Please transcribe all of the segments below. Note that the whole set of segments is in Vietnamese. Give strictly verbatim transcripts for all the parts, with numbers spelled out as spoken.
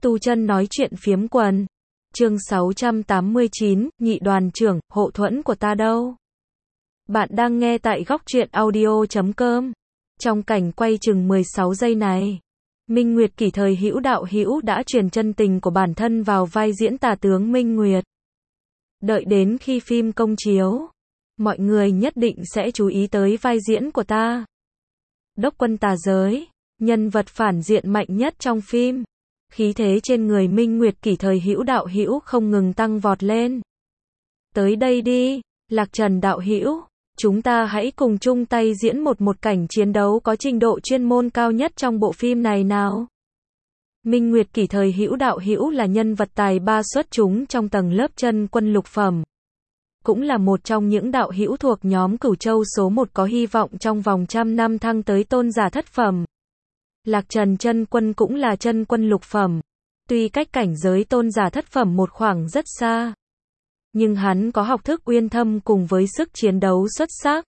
Tu chân nói chuyện phiếm quần. Chương sáu trăm tám mươi chín, nhị đoàn trưởng, hộ thuẫn của ta đâu? Bạn đang nghe tại góc truyện audio chấm com. Trong cảnh quay chừng mười sáu giây này, Minh Nguyệt Kỷ thời hữu đạo hữu đã truyền chân tình của bản thân vào vai diễn tà tướng Minh Nguyệt. Đợi đến khi phim công chiếu, mọi người nhất định sẽ chú ý tới vai diễn của ta. Đốc quân tà giới, nhân vật phản diện mạnh nhất trong phim. Khí thế trên người Minh Nguyệt Kỷ thời hữu đạo hữu không ngừng tăng vọt lên. Tới đây đi, Lạc Trần đạo hữu, chúng ta hãy cùng chung tay diễn một một cảnh chiến đấu có trình độ chuyên môn cao nhất trong bộ phim này nào. Minh Nguyệt Kỷ thời hữu đạo hữu là nhân vật tài ba xuất chúng trong tầng lớp chân quân lục phẩm. Cũng là một trong những đạo hữu thuộc nhóm Cửu Châu số một có hy vọng trong vòng trăm năm thăng tới tôn giả thất phẩm. Lạc Trần chân quân cũng là chân quân lục phẩm. Tuy cách cảnh giới tôn giả thất phẩm một khoảng rất xa, nhưng hắn có học thức uyên thâm cùng với sức chiến đấu xuất sắc.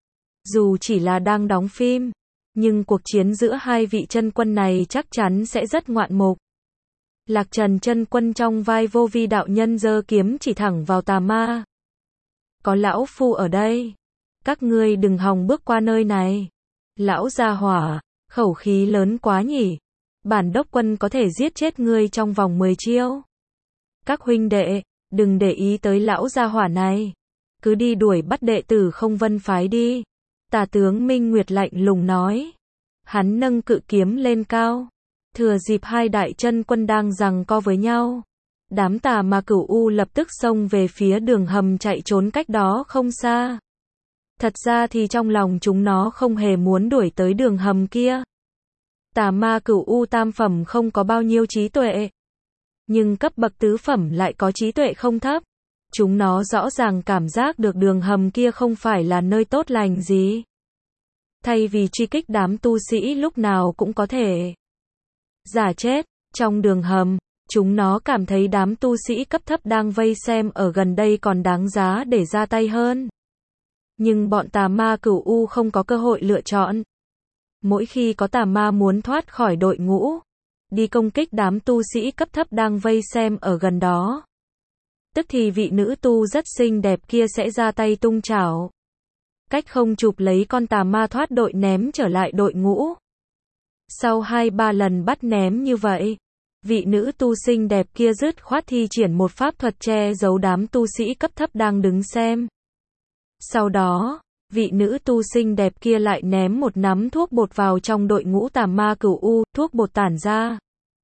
Dù chỉ là đang đóng phim, nhưng cuộc chiến giữa hai vị chân quân này chắc chắn sẽ rất ngoạn mục. Lạc Trần chân quân trong vai Vô Vi đạo nhân giơ kiếm chỉ thẳng vào tà ma. Có lão phu ở đây, các ngươi đừng hòng bước qua nơi này. Lão gia hỏa, khẩu khí lớn quá nhỉ. Bản đốc quân có thể giết chết ngươi trong vòng mười chiêu. Các huynh đệ, đừng để ý tới lão gia hỏa này. Cứ đi đuổi bắt đệ tử Không Vân phái đi. Tà tướng Minh Nguyệt lạnh lùng nói. Hắn nâng cự kiếm lên cao. Thừa dịp hai đại chân quân đang giằng co với nhau, đám tà ma cửu u lập tức xông về phía đường hầm chạy trốn cách đó không xa. Thật ra thì trong lòng chúng nó không hề muốn đuổi tới đường hầm kia. Tà ma cửu u tam phẩm không có bao nhiêu trí tuệ, nhưng cấp bậc tứ phẩm lại có trí tuệ không thấp. Chúng nó rõ ràng cảm giác được đường hầm kia không phải là nơi tốt lành gì. Thay vì truy kích đám tu sĩ lúc nào cũng có thể giả chết trong đường hầm, chúng nó cảm thấy đám tu sĩ cấp thấp đang vây xem ở gần đây còn đáng giá để ra tay hơn. Nhưng bọn tà ma cửu u không có cơ hội lựa chọn. Mỗi khi có tà ma muốn thoát khỏi đội ngũ, đi công kích đám tu sĩ cấp thấp đang vây xem ở gần đó, tức thì vị nữ tu rất xinh đẹp kia sẽ ra tay tung chảo, cách không chụp lấy con tà ma thoát đội ném trở lại đội ngũ. Sau hai ba lần bắt ném như vậy, vị nữ tu xinh đẹp kia dứt khoát thi triển một pháp thuật che giấu đám tu sĩ cấp thấp đang đứng xem. Sau đó, vị nữ tu xinh đẹp kia lại ném một nắm thuốc bột vào trong đội ngũ tà ma cửu u, thuốc bột tản ra.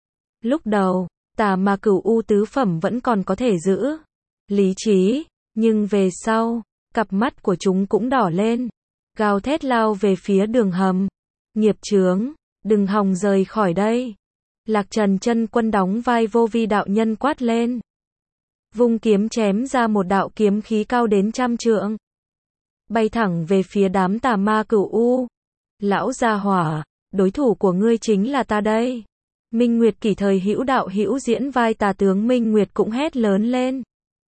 Lúc đầu, tà ma cửu u tứ phẩm vẫn còn có thể giữ lý trí, nhưng về sau, cặp mắt của chúng cũng đỏ lên, gào thét lao về phía đường hầm. Nghiệp chướng, đừng hòng rời khỏi đây. Lạc Trần chân quân đóng vai Vô Vi đạo nhân quát lên. Vung kiếm chém ra một đạo kiếm khí cao đến trăm trượng, bay thẳng về phía đám tà ma cửu u. Lão gia hỏa, đối thủ của ngươi chính là ta đây. Minh Nguyệt Kỷ thời hữu đạo hữu diễn vai tà tướng Minh Nguyệt cũng hét lớn lên.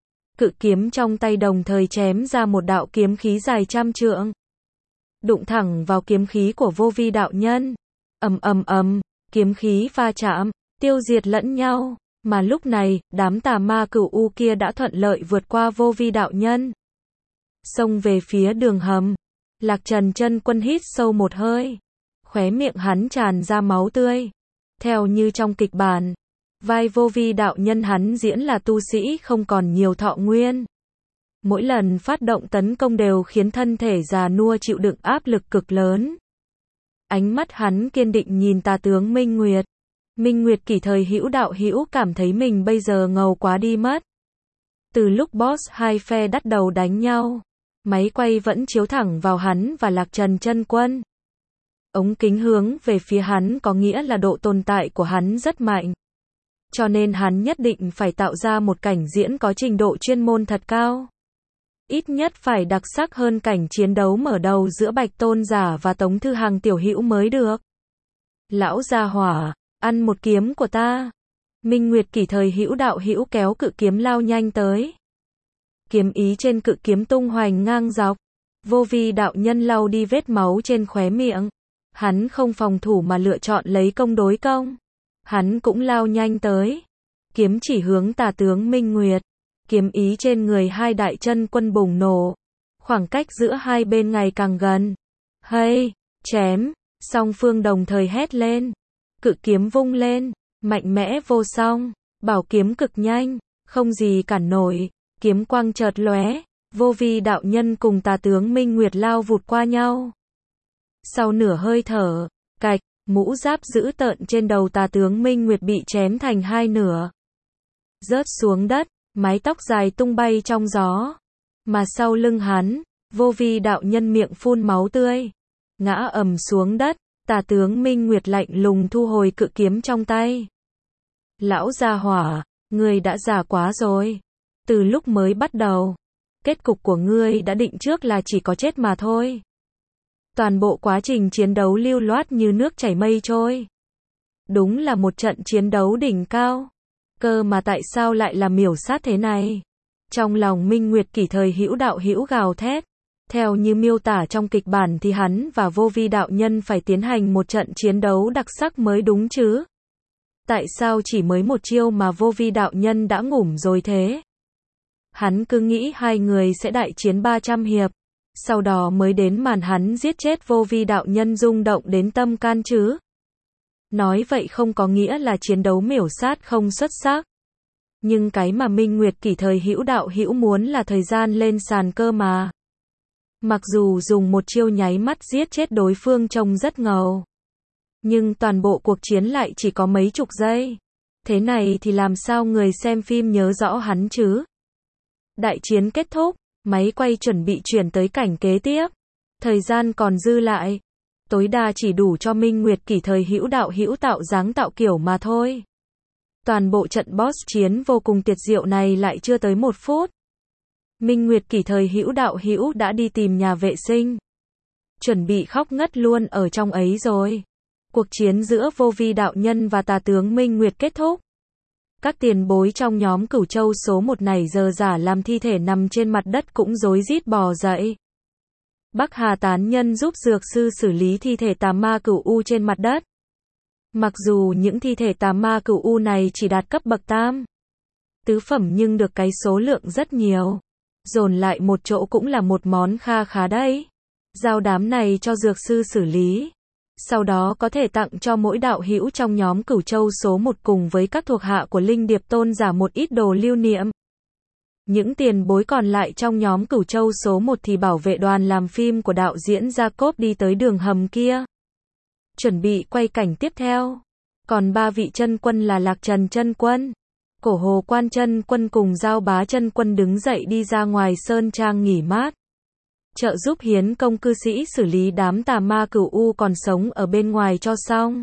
Cự kiếm trong tay đồng thời chém ra một đạo kiếm khí dài trăm trượng, đụng thẳng vào kiếm khí của Vô Vi đạo nhân. Ầm ầm ầm, kiếm khí va chạm, tiêu diệt lẫn nhau, mà lúc này, đám tà ma cửu u kia đã thuận lợi vượt qua Vô Vi đạo nhân, xông về phía đường hầm. Lạc Trần chân quân hít sâu một hơi, khóe miệng hắn tràn ra máu tươi. Theo như trong kịch bản, vai Vô Vi đạo nhân hắn diễn là tu sĩ không còn nhiều thọ nguyên. Mỗi lần phát động tấn công đều khiến thân thể già nua chịu đựng áp lực cực lớn. Ánh mắt hắn kiên định nhìn tà tướng Minh Nguyệt. Minh Nguyệt Kỷ thời hữu đạo hữu cảm thấy mình bây giờ ngầu quá đi mất. Từ lúc boss hai phe đắt đầu đánh nhau, máy quay vẫn chiếu thẳng vào hắn và Lạc Trần chân quân. Ống kính hướng về phía hắn có nghĩa là độ tồn tại của hắn rất mạnh. Cho nên hắn nhất định phải tạo ra một cảnh diễn có trình độ chuyên môn thật cao. Ít nhất phải đặc sắc hơn cảnh chiến đấu mở đầu giữa Bạch Tôn Giả và Tống Thư Hằng tiểu hữu mới được. Lão gia hỏa, ăn một kiếm của ta. Minh Nguyệt Kỷ thời hữu đạo hữu kéo cự kiếm lao nhanh tới. Kiếm ý trên cự kiếm tung hoành ngang dọc. Vô Vi đạo nhân lau đi vết máu trên khóe miệng. Hắn không phòng thủ mà lựa chọn lấy công đối công. Hắn cũng lao nhanh tới. Kiếm chỉ hướng tà tướng Minh Nguyệt. Kiếm ý trên người hai đại chân quân bùng nổ. Khoảng cách giữa hai bên ngày càng gần. Hây, chém, song phương đồng thời hét lên. Cự kiếm vung lên, mạnh mẽ vô song, bảo kiếm cực nhanh, không gì cản nổi, kiếm quang chợt lóe, Vô Vi đạo nhân cùng tà tướng Minh Nguyệt lao vụt qua nhau. Sau nửa hơi thở, cạch, mũ giáp dữ tợn trên đầu tà tướng Minh Nguyệt bị chém thành hai nửa. Rớt xuống đất, mái tóc dài tung bay trong gió. Mà sau lưng hắn, Vô Vi đạo nhân miệng phun máu tươi, ngã ầm xuống đất, tà tướng Minh Nguyệt lạnh lùng thu hồi cự kiếm trong tay. Lão gia hỏa, ngươi đã già quá rồi. Từ lúc mới bắt đầu, kết cục của ngươi đã định trước là chỉ có chết mà thôi. Toàn bộ quá trình chiến đấu lưu loát như nước chảy mây trôi. Đúng là một trận chiến đấu đỉnh cao. Cơ mà tại sao lại là miểu sát thế này? Trong lòng Minh Nguyệt Kỷ thời hữu đạo hữu gào thét. Theo như miêu tả trong kịch bản thì hắn và Vô Vi đạo nhân phải tiến hành một trận chiến đấu đặc sắc mới đúng chứ? Tại sao chỉ mới một chiêu mà Vô Vi đạo nhân đã ngủm rồi thế? Hắn cứ nghĩ hai người sẽ đại chiến ba trăm hiệp, sau đó mới đến màn hắn giết chết Vô Vi đạo nhân rung động đến tâm can chứ. Nói vậy không có nghĩa là chiến đấu miểu sát không xuất sắc. Nhưng cái mà Minh Nguyệt Kỷ thời hữu đạo hữu muốn là thời gian lên sàn cơ mà. Mặc dù dùng một chiêu nháy mắt giết chết đối phương trông rất ngầu, nhưng toàn bộ cuộc chiến lại chỉ có mấy chục giây. Thế này thì làm sao người xem phim nhớ rõ hắn chứ? Đại chiến kết thúc, máy quay chuẩn bị chuyển tới cảnh kế tiếp. Thời gian còn dư lại, tối đa chỉ đủ cho Minh Nguyệt Kỷ thời hữu đạo hữu tạo dáng tạo kiểu mà thôi. Toàn bộ trận boss chiến vô cùng tuyệt diệu này lại chưa tới một phút. Minh Nguyệt Kỷ thời hữu đạo hữu đã đi tìm nhà vệ sinh. Chuẩn bị khóc ngất luôn ở trong ấy rồi. Cuộc chiến giữa Vô Vi đạo nhân và tà tướng Minh Nguyệt kết thúc. Các tiền bối trong nhóm Cửu Châu số một này giờ giả làm thi thể nằm trên mặt đất cũng rối rít bò dậy. Bắc Hà tán nhân giúp dược sư xử lý thi thể tà ma cửu u trên mặt đất. Mặc dù những thi thể tà ma cửu u này chỉ đạt cấp bậc tam, tứ phẩm nhưng được cái số lượng rất nhiều. Dồn lại một chỗ cũng là một món kha khá đấy. Giao đám này cho dược sư xử lý. Sau đó có thể tặng cho mỗi đạo hữu trong nhóm Cửu Châu số một cùng với các thuộc hạ của Linh Điệp Tôn giả một ít đồ lưu niệm. Những tiền bối còn lại trong nhóm Cửu Châu số một thì bảo vệ đoàn làm phim của đạo diễn Jacob đi tới đường hầm kia. Chuẩn bị quay cảnh tiếp theo. Còn ba vị chân quân là Lạc Trần chân quân, Cổ Hồ Quan chân quân cùng Giao Bá chân quân đứng dậy đi ra ngoài sơn trang nghỉ mát. Trợ giúp Hiến công cư sĩ xử lý đám tà ma cửu u còn sống ở bên ngoài cho xong.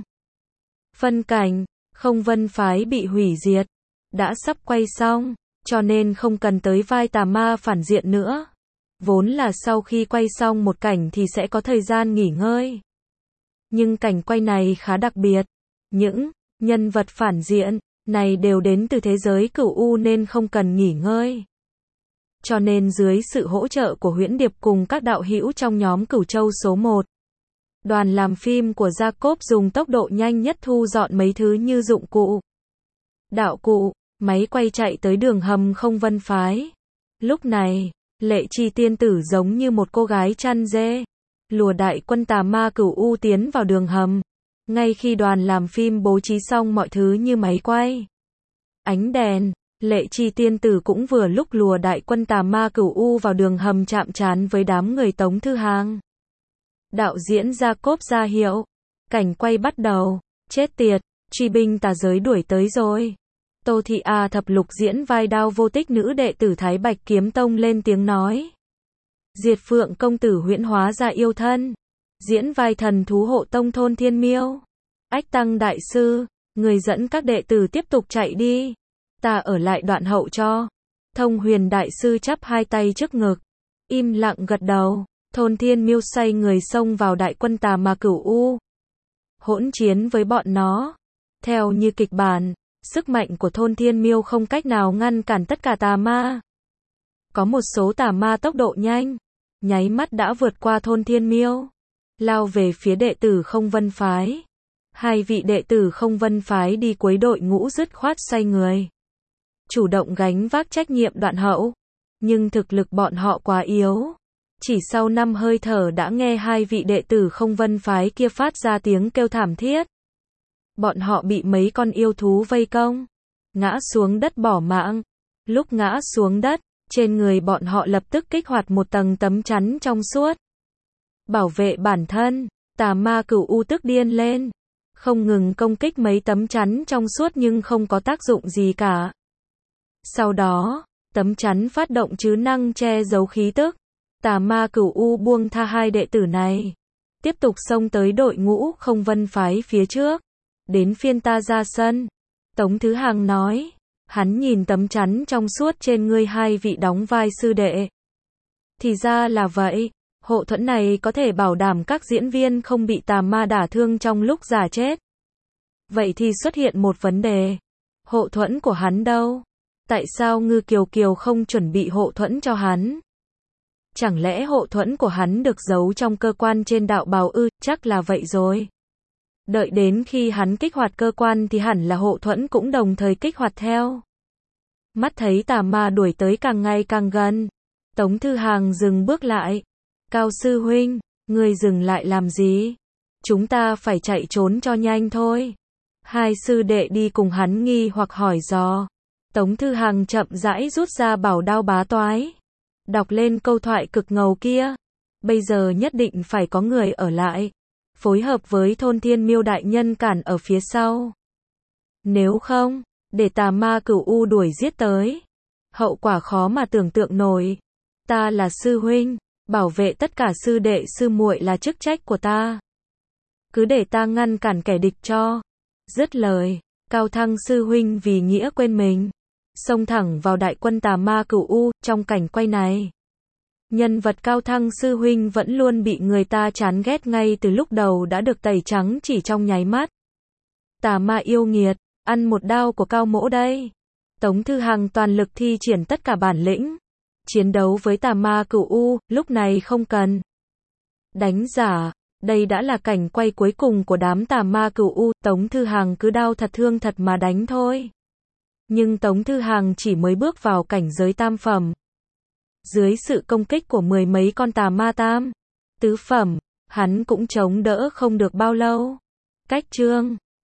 Phân cảnh, Không Vân phái bị hủy diệt, đã sắp quay xong, cho nên không cần tới vai tà ma phản diện nữa. Vốn là sau khi quay xong một cảnh thì sẽ có thời gian nghỉ ngơi. Nhưng cảnh quay này khá đặc biệt. Những nhân vật phản diện này đều đến từ thế giới cửu u nên không cần nghỉ ngơi. Cho nên dưới sự hỗ trợ của Huyễn Điệp cùng các đạo hữu trong nhóm Cửu Châu số một, đoàn làm phim của Jacob dùng tốc độ nhanh nhất thu dọn mấy thứ như dụng cụ, đạo cụ, máy quay chạy tới đường hầm Không Vân phái. Lúc này, Lệ Chi tiên tử giống như một cô gái chăn dê, lùa đại quân tà ma cửu u tiến vào đường hầm. Ngay khi đoàn làm phim bố trí xong mọi thứ như máy quay, ánh đèn, Lệ Chi tiên tử cũng vừa lúc lùa đại quân tà ma cửu u vào đường hầm chạm trán với đám người Tống Thư Hàng. Đạo diễn Jacob ra hiệu, cảnh quay bắt đầu. Chết tiệt, truy binh tà giới đuổi tới rồi. Tô Thị A Thập Lục diễn vai Đao Vô Tích nữ đệ tử Thái Bạch Kiếm Tông lên tiếng nói. Diệt Phượng công tử huyễn hóa ra yêu thân, diễn vai Thần Thú Hộ Tông Thôn Thiên Miêu. Ách Tăng đại sư, người dẫn các đệ tử tiếp tục chạy đi, ta ở lại đoạn hậu cho. Thông Huyền đại sư chắp hai tay trước ngực, im lặng gật đầu. Thôn Thiên Miêu xoay người xông vào đại quân tà ma cửu u, hỗn chiến với bọn nó. Theo như kịch bản, sức mạnh của Thôn Thiên Miêu không cách nào ngăn cản tất cả tà ma. Có một số tà ma tốc độ nhanh, nháy mắt đã vượt qua Thôn Thiên Miêu, lao về phía đệ tử Không Vân phái. Hai vị đệ tử Không Vân phái đi cuối đội ngũ dứt khoát xoay người. Chủ động gánh vác trách nhiệm đoạn hậu. Nhưng thực lực bọn họ quá yếu. Chỉ sau năm hơi thở đã nghe hai vị đệ tử Không Vân phái kia phát ra tiếng kêu thảm thiết. Bọn họ bị mấy con yêu thú vây công. Ngã xuống đất bỏ mạng. Lúc ngã xuống đất, trên người bọn họ lập tức kích hoạt một tầng tấm chắn trong suốt. Bảo vệ bản thân, tà ma cửu u tức điên lên. Không ngừng công kích mấy tấm chắn trong suốt nhưng không có tác dụng gì cả. Sau đó, tấm chắn phát động chứ năng che giấu khí tức. Tà ma cửu u buông tha hai đệ tử này. Tiếp tục xông tới đội ngũ Không Vân phái phía trước. Đến phiên ta ra sân. Tống Thứ Hàng nói. Hắn nhìn tấm chắn trong suốt trên ngươi hai vị đóng vai sư đệ. Thì ra là vậy. Hộ thuẫn này có thể bảo đảm các diễn viên không bị tà ma đả thương trong lúc giả chết. Vậy thì xuất hiện một vấn đề. Hộ thuẫn của hắn đâu? Tại sao Ngư Kiều Kiều không chuẩn bị hộ thuẫn cho hắn? Chẳng lẽ hộ thuẫn của hắn được giấu trong cơ quan trên đạo bào ư? Chắc là vậy rồi. Đợi đến khi hắn kích hoạt cơ quan thì hẳn là hộ thuẫn cũng đồng thời kích hoạt theo. Mắt thấy tà ma đuổi tới càng ngày càng gần. Tống Thư Hàng dừng bước lại. Cao sư huynh, ngươi dừng lại làm gì? Chúng ta phải chạy trốn cho nhanh thôi. Hai sư đệ đi cùng hắn nghi hoặc hỏi dò. Tống Thư Hàng chậm rãi rút ra bảo đao bá toái. Đọc lên câu thoại cực ngầu kia. Bây giờ nhất định phải có người ở lại. Phối hợp với thôn thiên miêu đại nhân cản ở phía sau. Nếu không, để tà ma cửu u đuổi giết tới. Hậu quả khó mà tưởng tượng nổi. Ta là sư huynh. Bảo vệ tất cả sư đệ sư muội là chức trách của ta. Cứ để ta ngăn cản kẻ địch cho. Dứt lời, Cao Thăng sư huynh vì nghĩa quên mình. Xông thẳng vào đại quân tà ma cửu u, trong cảnh quay này. Nhân vật Cao Thăng sư huynh vẫn luôn bị người ta chán ghét ngay từ lúc đầu đã được tẩy trắng chỉ trong nháy mắt. Tà ma yêu nghiệt, ăn một đao của Cao mỗ đây. Tống Thư Hàng toàn lực thi triển tất cả bản lĩnh. Chiến đấu với tà ma cửu u, lúc này không cần đánh giả. Đây đã là cảnh quay cuối cùng của đám tà ma cửu u, Tống Thư Hàng cứ đau thật thương thật mà đánh thôi. Nhưng Tống Thư Hàng chỉ mới bước vào cảnh giới tam phẩm. Dưới sự công kích của mười mấy con tà ma tam, tứ phẩm, hắn cũng chống đỡ không được bao lâu. Cách chương